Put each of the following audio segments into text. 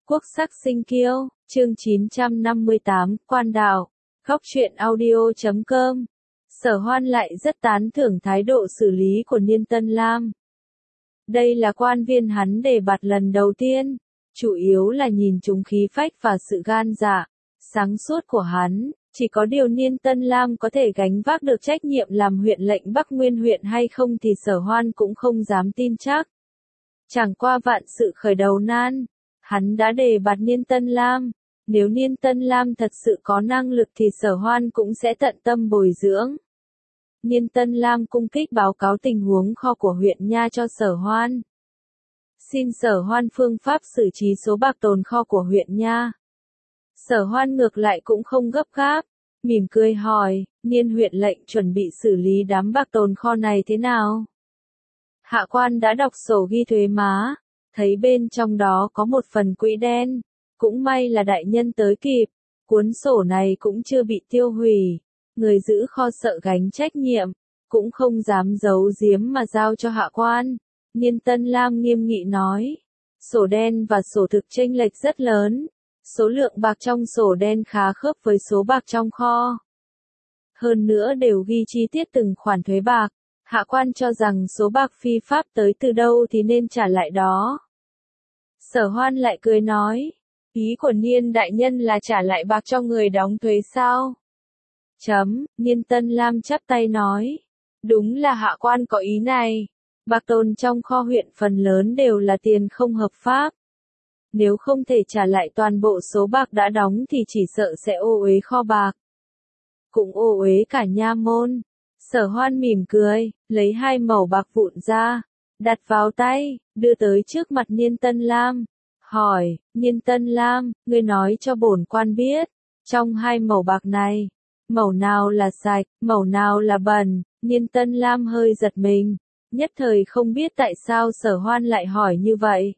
Quốc sắc sinh kiêu, chương 958, Quan đạo, Góc truyện audio.com. Sở Hoan lại rất tán thưởng thái độ xử lý của Niên Tân Lam. Đây là quan viên hắn đề bạt lần đầu tiên, chủ yếu là nhìn trúng khí phách và sự gan dạ, sáng suốt của hắn. Chỉ có điều Niên Tân Lam có thể gánh vác được trách nhiệm làm huyện lệnh Bắc Nguyên huyện hay không thì Sở Hoan cũng không dám tin chắc. Chẳng qua vạn sự khởi đầu nan, hắn đã đề bạt Niên Tân Lam. Nếu Niên Tân Lam thật sự có năng lực thì Sở Hoan cũng sẽ tận tâm bồi dưỡng. Niên Tân Lam cung kích báo cáo tình huống kho của huyện Nha cho Sở Hoan. Xin Sở Hoan phương pháp xử trí số bạc tồn kho của huyện Nha. Sở Hoan ngược lại cũng không gấp gáp, mỉm cười hỏi, Niên huyện lệnh chuẩn bị xử lý đám bạc tồn kho này thế nào? Hạ quan đã đọc sổ ghi thuế má, thấy bên trong đó có một phần quỹ đen, cũng may là đại nhân tới kịp, cuốn sổ này cũng chưa bị tiêu hủy, người giữ kho sợ gánh trách nhiệm, cũng không dám giấu giếm mà giao cho hạ quan. Niên Tân Lam nghiêm nghị nói, sổ đen và sổ thực chênh lệch rất lớn, số lượng bạc trong sổ đen khá khớp với số bạc trong kho. Hơn nữa đều ghi chi tiết từng khoản thuế bạc, hạ quan cho rằng số bạc phi pháp tới từ đâu thì nên trả lại đó. Sở Hoan lại cười nói, ý của Niên đại nhân là trả lại bạc cho người đóng thuế sao? Niên Tân Lam chắp tay nói, đúng là hạ quan có ý này, bạc tồn trong kho huyện phần lớn đều là tiền không hợp pháp. Nếu không thể trả lại toàn bộ số bạc đã đóng thì chỉ sợ sẽ ô uế kho bạc. Cũng ô uế cả nha môn. Sở Hoan mỉm cười, lấy 2 mẩu bạc vụn ra, đặt vào tay, đưa tới trước mặt Niên Tân Lam. Hỏi, Niên Tân Lam, ngươi nói cho bổn quan biết, trong 2 mẩu bạc này, mẩu nào là sạch, mẩu nào là bẩn? Niên Tân Lam hơi giật mình, nhất thời không biết tại sao Sở Hoan lại hỏi như vậy.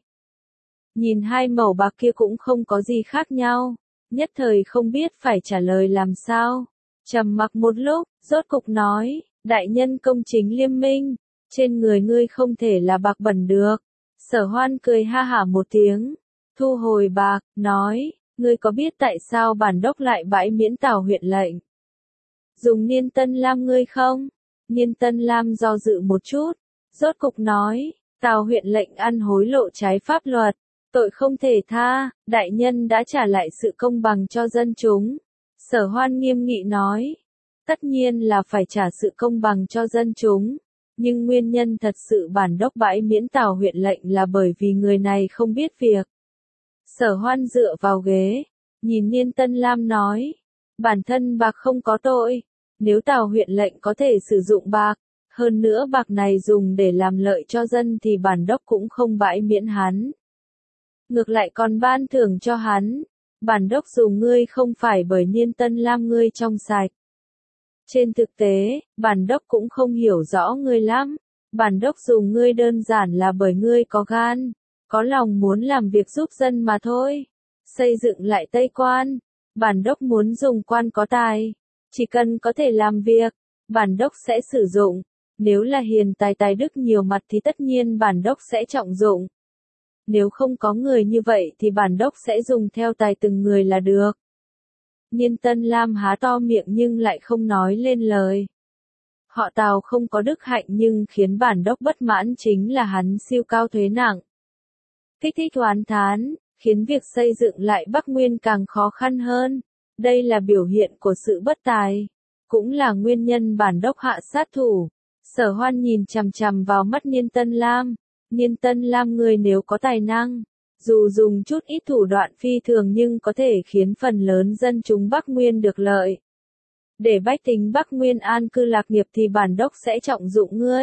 Nhìn 2 mẩu bạc kia cũng không có gì khác nhau, nhất thời không biết phải trả lời làm sao. Trầm mặc một lúc, rốt cục nói, đại nhân công chính liêm minh, trên người ngươi không thể là bạc bẩn được. Sở Hoan cười ha hả một tiếng, thu hồi bạc, nói, ngươi có biết tại sao bản đốc lại bãi miễn Tào huyện lệnh dùng Niên Tân Lam ngươi không? Niên Tân Lam do dự một chút, rốt cục nói, Tào huyện lệnh ăn hối lộ trái pháp luật, tội không thể tha, đại nhân đã trả lại sự công bằng cho dân chúng. Sở Hoan nghiêm nghị nói, tất nhiên là phải trả sự công bằng cho dân chúng, nhưng nguyên nhân thật sự bản đốc bãi miễn Tào huyện lệnh là bởi vì người này không biết việc. Sở Hoan dựa vào ghế, nhìn Niên Tân Lam nói, bản thân bạc không có tội, nếu Tào huyện lệnh có thể sử dụng bạc, hơn nữa bạc này dùng để làm lợi cho dân thì bản đốc cũng không bãi miễn hắn. Ngược lại còn ban thưởng cho hắn. Bản đốc dùng ngươi không phải bởi Niên Tân Lam ngươi trong sạch. Trên thực tế, bản đốc cũng không hiểu rõ ngươi lắm. Bản đốc dùng ngươi đơn giản là bởi ngươi có gan, có lòng muốn làm việc giúp dân mà thôi. Xây dựng lại Tây Quan, bản đốc muốn dùng quan có tài, chỉ cần có thể làm việc, bản đốc sẽ sử dụng. Nếu là hiền tài tài đức nhiều mặt thì tất nhiên bản đốc sẽ trọng dụng. Nếu không có người như vậy thì bản đốc sẽ dùng theo tài từng người là được. Niên Tân Lam há to miệng nhưng lại không nói lên lời. Họ Tào không có đức hạnh nhưng khiến bản đốc bất mãn chính là hắn siêu cao thuế nặng. Kích thích oán thán, khiến việc xây dựng lại Bắc Nguyên càng khó khăn hơn. Đây là biểu hiện của sự bất tài, cũng là nguyên nhân bản đốc hạ sát thủ. Sở Hoan nhìn chằm chằm vào mắt Niên Tân Lam. Niên Tân Lam ngươi nếu có tài năng, dù dùng chút ít thủ đoạn phi thường nhưng có thể khiến phần lớn dân chúng Bắc Nguyên được lợi. Để bách tính Bắc Nguyên an cư lạc nghiệp thì bản đốc sẽ trọng dụng ngươi.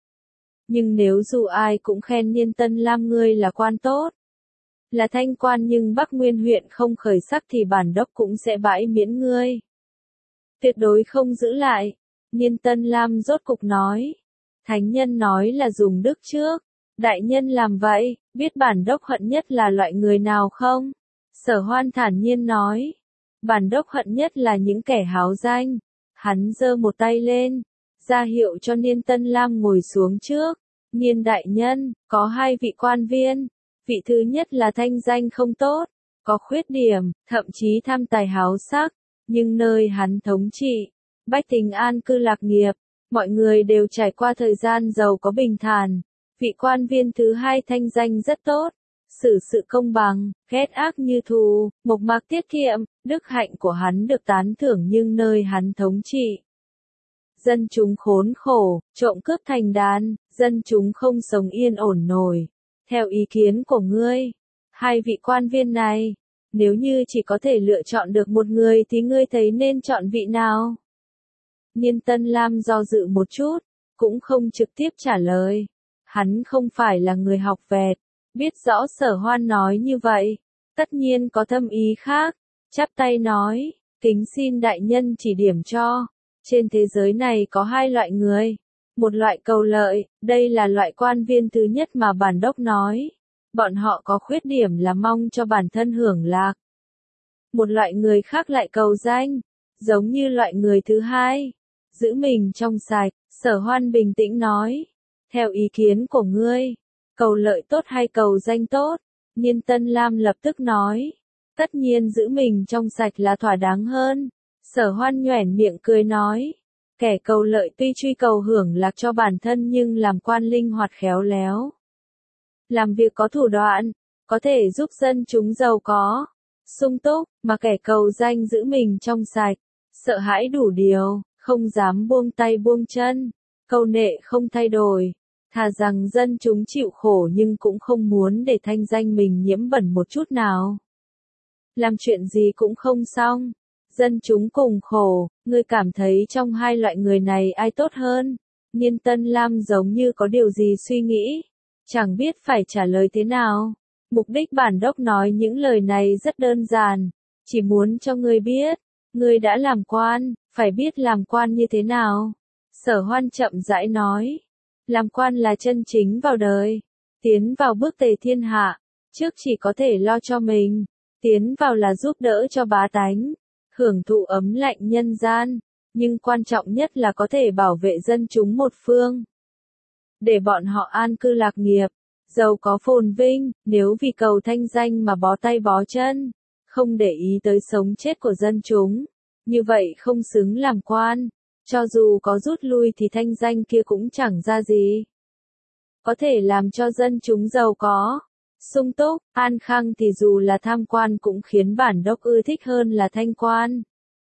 Nhưng nếu dù ai cũng khen Niên Tân Lam ngươi là quan tốt, là thanh quan nhưng Bắc Nguyên huyện không khởi sắc thì bản đốc cũng sẽ bãi miễn ngươi. Tuyệt đối không giữ lại. Niên Tân Lam rốt cục nói. Thánh nhân nói là dùng đức trước. Đại nhân làm vậy, biết bản đốc hận nhất là loại người nào không? Sở Hoan thản nhiên nói. Bản đốc hận nhất là những kẻ háo danh. Hắn giơ một tay lên, ra hiệu cho Niên Tân Lam ngồi xuống trước. Niên đại nhân, có 2 vị quan viên. Vị thứ nhất là thanh danh không tốt, có khuyết điểm, thậm chí tham tài háo sắc, nhưng nơi hắn thống trị, bách tính an cư lạc nghiệp, mọi người đều trải qua thời gian giàu có bình thản. Vị quan viên thứ hai thanh danh rất tốt, xử sự công bằng, ghét ác như thù, mộc mạc tiết kiệm, đức hạnh của hắn được tán thưởng nhưng nơi hắn thống trị, dân chúng khốn khổ, trộm cướp thành đàn, dân chúng không sống yên ổn nổi. Theo ý kiến của ngươi, hai vị quan viên này, nếu như chỉ có thể lựa chọn được một người thì ngươi thấy nên chọn vị nào? Niên Tân Lam do dự một chút, cũng không trực tiếp trả lời. Hắn không phải là người học vẹt, biết rõ Sở Hoan nói như vậy, tất nhiên có thâm ý khác, chắp tay nói, kính xin đại nhân chỉ điểm cho. Trên thế giới này có hai loại người, một loại cầu lợi, đây là loại quan viên thứ nhất mà bản đốc nói. Bọn họ có khuyết điểm là mong cho bản thân hưởng lạc. Một loại người khác lại cầu danh, giống như loại người thứ hai, giữ mình trong sạch. Sở Hoan bình tĩnh nói, theo ý kiến của ngươi, cầu lợi tốt hay cầu danh tốt? Niên Tân Lam lập tức nói, tất nhiên giữ mình trong sạch là thỏa đáng hơn. Sở Hoan nhoẻn miệng cười nói, kẻ cầu lợi tuy truy cầu hưởng lạc cho bản thân nhưng làm quan linh hoạt khéo léo, làm việc có thủ đoạn, có thể giúp dân chúng giàu có, sung túc, mà kẻ cầu danh giữ mình trong sạch, sợ hãi đủ điều, không dám buông tay buông chân, câu nệ không thay đổi, thà rằng dân chúng chịu khổ nhưng cũng không muốn để thanh danh mình nhiễm bẩn một chút nào. Làm chuyện gì cũng không xong, dân chúng cùng khổ, ngươi cảm thấy trong hai loại người này ai tốt hơn? Niên Tân Lam giống như có điều gì suy nghĩ, chẳng biết phải trả lời thế nào. Mục đích bản đốc nói những lời này rất đơn giản, chỉ muốn cho ngươi biết, ngươi đã làm quan, phải biết làm quan như thế nào. Sở Hoan chậm rãi nói, làm quan là chân chính vào đời, tiến vào bước tề thiên hạ, trước chỉ có thể lo cho mình, tiến vào là giúp đỡ cho bá tánh, hưởng thụ ấm lạnh nhân gian, nhưng quan trọng nhất là có thể bảo vệ dân chúng một phương, để bọn họ an cư lạc nghiệp, giàu có phồn vinh. Nếu vì cầu thanh danh mà bó tay bó chân, không để ý tới sống chết của dân chúng, như vậy không xứng làm quan, cho dù có rút lui thì thanh danh kia cũng chẳng ra gì. Có thể làm cho dân chúng giàu có, sung túc, an khang thì dù là tham quan cũng khiến bản đốc ưa thích hơn là thanh quan.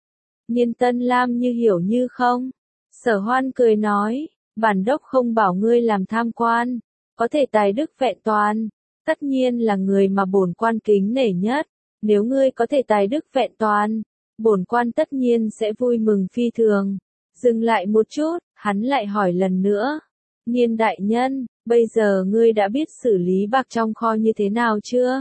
Niên Tân Lam như hiểu như không. Sở Hoan cười nói, bản đốc không bảo ngươi làm tham quan, có thể tài đức vẹn toàn, tất nhiên là người mà bổn quan kính nể nhất. Nếu ngươi có thể tài đức vẹn toàn, bổn quan tất nhiên sẽ vui mừng phi thường. Dừng lại một chút, hắn lại hỏi lần nữa, Niên đại nhân, bây giờ ngươi đã biết xử lý bạc trong kho như thế nào chưa?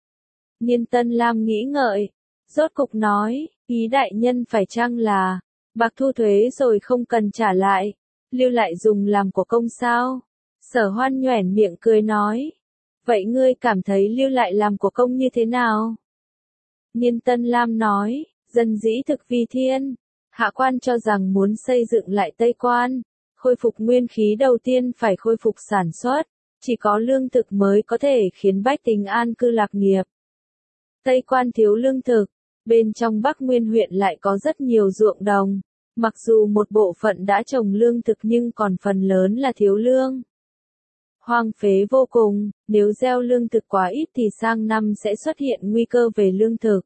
Niên Tân Lam nghĩ ngợi, rốt cục nói, ý đại nhân phải chăng là, bạc thu thuế rồi không cần trả lại, lưu lại dùng làm của công sao? Sở Hoan nhoẻn miệng cười nói, vậy ngươi cảm thấy lưu lại làm của công như thế nào? Niên Tân Lam nói, dân dĩ thực vì thiên, hạ quan cho rằng muốn xây dựng lại Tây Quan, khôi phục nguyên khí đầu tiên phải khôi phục sản xuất, chỉ có lương thực mới có thể khiến bách tính an cư lạc nghiệp. Tây Quan thiếu lương thực, bên trong Bắc Nguyên huyện lại có rất nhiều ruộng đồng, mặc dù một bộ phận đã trồng lương thực nhưng còn phần lớn là thiếu lương. Hoang phế vô cùng, nếu gieo lương thực quá ít thì sang năm sẽ xuất hiện nguy cơ về lương thực.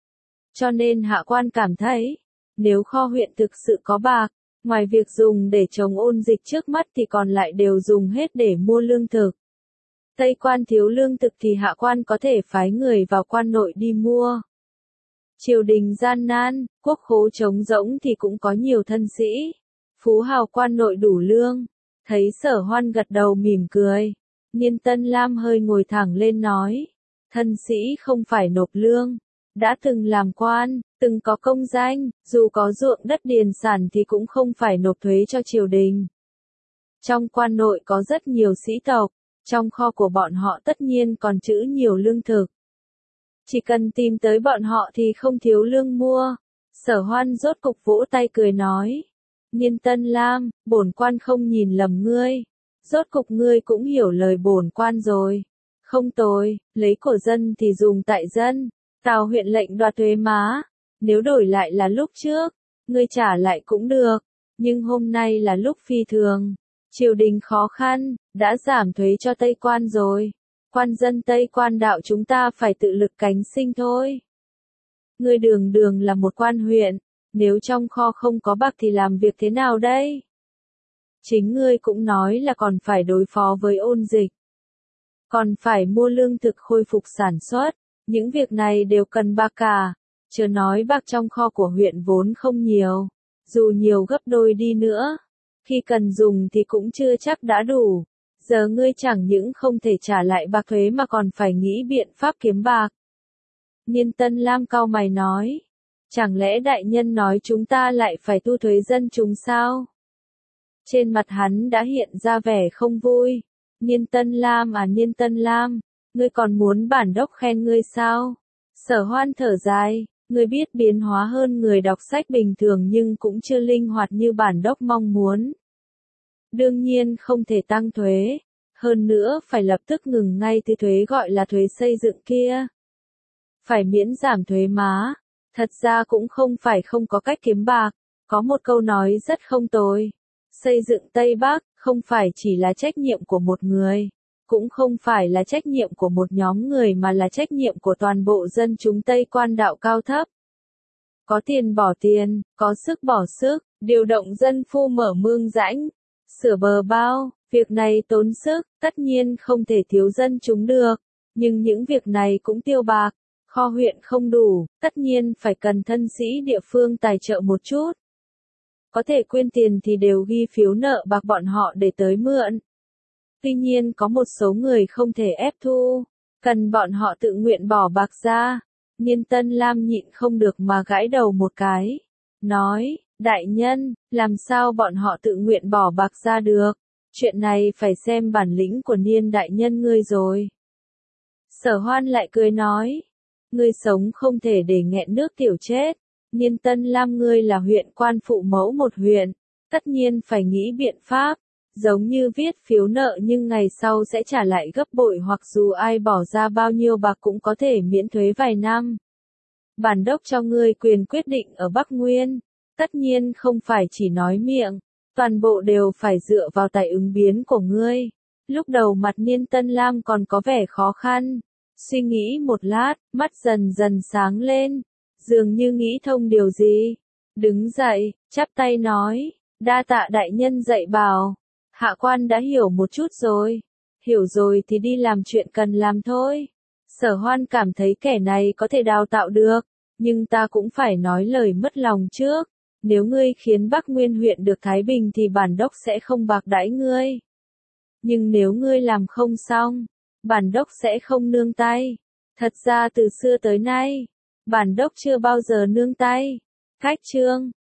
Cho nên hạ quan cảm thấy, nếu kho huyện thực sự có bạc, ngoài việc dùng để chống ôn dịch trước mắt thì còn lại đều dùng hết để mua lương thực. Tây Quan thiếu lương thực thì hạ quan có thể phái người vào quan nội đi mua. Triều đình gian nan, quốc khố trống rỗng thì cũng có nhiều thân sĩ, phú hào quan nội đủ lương. Thấy Sở Hoan gật đầu mỉm cười, Niên Tân Lam hơi ngồi thẳng lên nói, thân sĩ không phải nộp lương, đã từng làm quan, từng có công danh, dù có ruộng đất điền sản thì cũng không phải nộp thuế cho triều đình. Trong quan nội có rất nhiều sĩ tộc, trong kho của bọn họ tất nhiên còn trữ nhiều lương thực. Chỉ cần tìm tới bọn họ thì không thiếu lương mua. Sở Hoan rốt cục vỗ tay cười nói, Niên Tân Lam, bổn quan không nhìn lầm ngươi, rốt cục ngươi cũng hiểu lời bổn quan rồi. Không tồi, lấy của dân thì dùng tại dân. Tào huyện lệnh đoạt thuế má. Nếu đổi lại là lúc trước, ngươi trả lại cũng được. Nhưng hôm nay là lúc phi thường. Triều đình khó khăn, đã giảm thuế cho Tây Quan rồi. Quan dân Tây Quan đạo chúng ta phải tự lực cánh sinh thôi. Ngươi đường đường là một quan huyện, nếu trong kho không có bạc thì làm việc thế nào đây? Chính ngươi cũng nói là còn phải đối phó với ôn dịch. Còn phải mua lương thực khôi phục sản xuất, những việc này đều cần bạc cả. Chớ nói bạc trong kho của huyện vốn không nhiều, dù nhiều gấp đôi đi nữa, khi cần dùng thì cũng chưa chắc đã đủ. Giờ ngươi chẳng những không thể trả lại bạc thuế mà còn phải nghĩ biện pháp kiếm bạc. Niên Tân Lam cau mày nói, chẳng lẽ đại nhân nói chúng ta lại phải thu thuế dân chúng sao? Trên mặt hắn đã hiện ra vẻ không vui. Niên Tân Lam à Niên Tân Lam, ngươi còn muốn bản đốc khen ngươi sao? Sở Hoan thở dài, ngươi biết biến hóa hơn người đọc sách bình thường nhưng cũng chưa linh hoạt như bản đốc mong muốn. Đương nhiên không thể tăng thuế, hơn nữa phải lập tức ngừng ngay từ thuế gọi là thuế xây dựng kia. Phải miễn giảm thuế má, thật ra cũng không phải không có cách kiếm bạc, có một câu nói rất không tồi. Xây dựng Tây Bắc, không phải chỉ là trách nhiệm của một người, cũng không phải là trách nhiệm của một nhóm người mà là trách nhiệm của toàn bộ dân chúng Tây Quan đạo cao thấp. Có tiền bỏ tiền, có sức bỏ sức, điều động dân phu mở mương rãnh, sửa bờ bao, việc này tốn sức, tất nhiên không thể thiếu dân chúng được, nhưng những việc này cũng tiêu bạc, kho huyện không đủ, tất nhiên phải cần thân sĩ địa phương tài trợ một chút. Có thể quyên tiền thì đều ghi phiếu nợ bạc bọn họ để tới mượn. Tuy nhiên có một số người không thể ép thu, cần bọn họ tự nguyện bỏ bạc ra. Niên Tân Lam nhịn không được mà gãi đầu một cái. Nói, đại nhân, làm sao bọn họ tự nguyện bỏ bạc ra được? Chuyện này phải xem bản lĩnh của Niên đại nhân ngươi rồi. Sở Hoan lại cười nói, ngươi sống không thể để nghẹn nước tiểu chết. Niên Tân Lam ngươi là huyện quan phụ mẫu một huyện, tất nhiên phải nghĩ biện pháp, giống như viết phiếu nợ nhưng ngày sau sẽ trả lại gấp bội hoặc dù ai bỏ ra bao nhiêu bạc cũng có thể miễn thuế vài năm. Bản đốc cho ngươi quyền quyết định ở Bắc Nguyên, tất nhiên không phải chỉ nói miệng, toàn bộ đều phải dựa vào tài ứng biến của ngươi. Lúc đầu mặt Niên Tân Lam còn có vẻ khó khăn, suy nghĩ một lát, mắt dần dần sáng lên. Dường như nghĩ thông điều gì, đứng dậy, chắp tay nói, đa tạ đại nhân dạy bảo, hạ quan đã hiểu một chút rồi, hiểu rồi thì đi làm chuyện cần làm thôi. Sở Hoan cảm thấy kẻ này có thể đào tạo được, nhưng ta cũng phải nói lời mất lòng trước, nếu ngươi khiến Bắc Nguyên huyện được thái bình thì bản đốc sẽ không bạc đãi ngươi. Nhưng nếu ngươi làm không xong, bản đốc sẽ không nương tay. Thật ra từ xưa tới nay, bản đốc chưa bao giờ nương tay. Khách chương